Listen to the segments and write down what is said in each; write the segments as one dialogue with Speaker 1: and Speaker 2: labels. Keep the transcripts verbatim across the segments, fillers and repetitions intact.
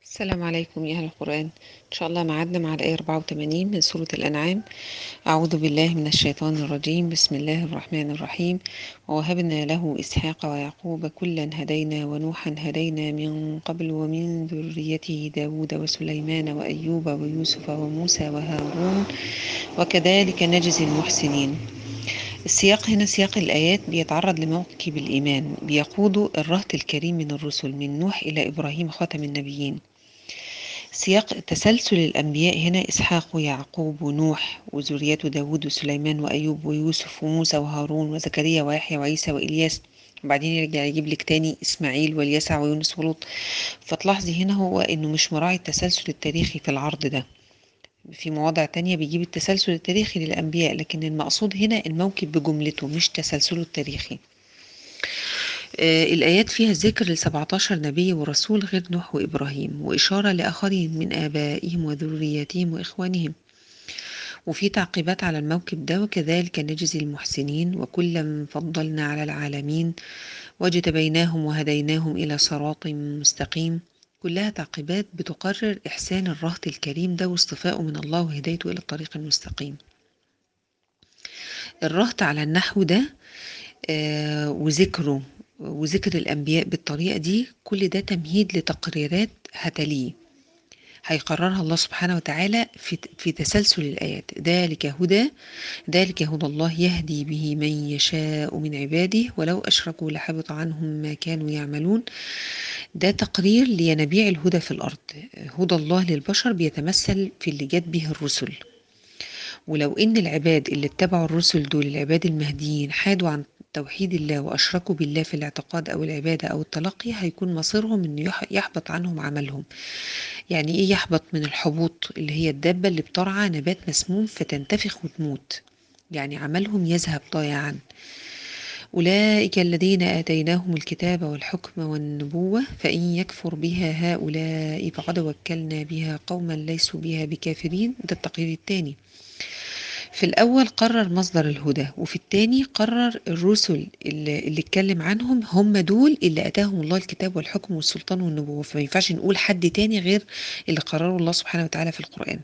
Speaker 1: السلام عليكم يا أهل القرآن. إن شاء الله معادنا مع الآية أربعة وثمانين من سورة الأنعام. أعوذ بالله من الشيطان الرجيم. بسم الله الرحمن الرحيم. ووهبنا له إسحاق ويعقوب كلا هدينا ونوحا هدينا من قبل ومن ذريته داود وسليمان وأيوب ويوسف وموسى وهارون وكذلك نجزي المحسنين. السياق هنا سياق الآيات بيتعرض لموكب الإيمان بيقود الرهط الكريم من الرسل من نوح إلى إبراهيم خاتم النبيين. سياق تسلسل الأنبياء هنا إسحاق ويعقوب ونوح وذريته داود وسليمان وأيوب ويوسف وموسى وهارون وزكريا ويحيى وعيسى وإلياس، وبعدين يرجع يجيب لك تاني إسماعيل واليسع ويونس ولوط. فتلاحظي هنا هو إنه مش مراعي التسلسل التاريخي في العرض ده. في مواضع تانية بيجيب التسلسل التاريخي للأنبياء، لكن المقصود هنا الموكب بجملته مش تسلسله التاريخي. آه، الآيات فيها ذكر ل سبعتاشر نبي ورسول غير نوح وإبراهيم، وإشارة لآخرين من آبائهم وذرياتهم وإخوانهم، وفي تعقيبات على الموكب ده: وكذلك نجزي المحسنين وكلا فضلنا على العالمين واجتبيناهم وهديناهم إلى صراط مستقيم. كلها تعقيبات بتقرر إحسان الرهط الكريم ده واصطفائه من الله وهدايته إلى الطريق المستقيم. الرهط على النحو ده آه، وذكره وذكر الأنبياء بالطريقة دي، كل ده تمهيد لتقريرات هتليه هيقررها الله سبحانه وتعالى في في تسلسل الآيات. ذلك هدى ذلك هدى الله يهدي به من يشاء من عباده ولو أشركوا لحبط عنهم ما كانوا يعملون. ده تقرير لينابيع الهدى في الأرض. هدى الله للبشر بيتمثل في اللي جت به الرسل، ولو إن العباد اللي اتبعوا الرسل دول العباد المهديين حادوا عن توحيد الله وأشركوا بالله في الاعتقاد أو العبادة أو التلقي، هيكون مصيرهم إنه يح- يحبط عنهم عملهم. يعني إيه يحبط؟ من الحبوط اللي هي الدابة اللي بترعى نبات مسموم فتنتفخ وتموت، يعني عملهم يذهب ضياعا. أولئك الذين آتيناهم الكتاب والحكم والنبوة فإن يكفر بها هؤلاء فقد وكلنا بها قوما ليسوا بها بكافرين. ده التقرير الثاني. في الأول قرر مصدر الهدى، وفي التاني قرر الرسل اللي, اللي اتكلم عنهم هم دول اللي أتاهم الله الكتاب والحكم والسلطان والنبوة، فما ينفعش نقول حد تاني غير اللي قرره الله سبحانه وتعالى في القرآن.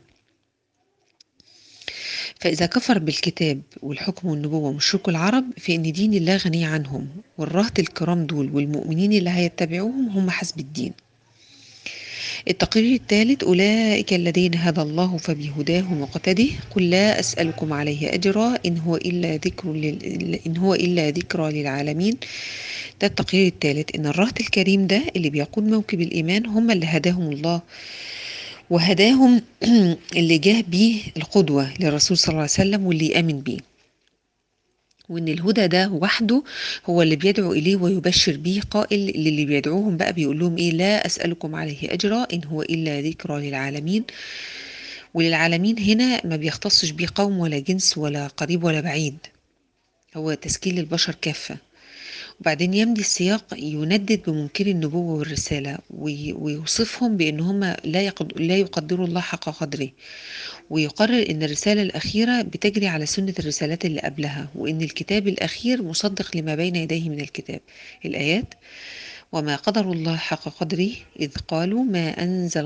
Speaker 1: فإذا كفر بالكتاب والحكم والنبوة مشركو العرب فإن دين الله غني عنهم، والرهط الكرام دول والمؤمنين اللي هيتبعوهم هم حسب الدين. التقرير الثالث: أولئك الذين هدى الله فبهداه مقتده قل لا أسألكم عليه أجرا إن هو إلا ذكر لل... إن هو إلا ذكرى للعالمين. ده التقرير الثالث، إن الرهط الكريم ده اللي بيقود موكب الإيمان هم اللي هداهم الله، وهداهم اللي جاه بيه القدوة للرسول صلى الله عليه وسلم واللي يأمن بيه، وإن الهدى ده وحده هو اللي بيدعو إليه ويبشر بيه قائل للي بيدعوهم بقى بيقول لهم إيه: لا أسألكم عليه أجرا إن هو إلا ذكرى للعالمين. وللعالمين هنا ما بيختصش بيه قوم ولا جنس ولا قريب ولا بعيد، هو تسكيل البشر كافة. وبعدين يمضي السياق يندد بمنكر النبوة والرسالة وي- ويوصفهم بأن هم لا يقد- لا يقدروا الله حق قدره، ويقرر أن الرسالة الأخيرة بتجري على سنة الرسالات اللي قبلها، وأن الكتاب الأخير مصدق لما بين يديه من الكتاب. الآيات: وما قدر الله حق قدره إذ قالوا ما أنزل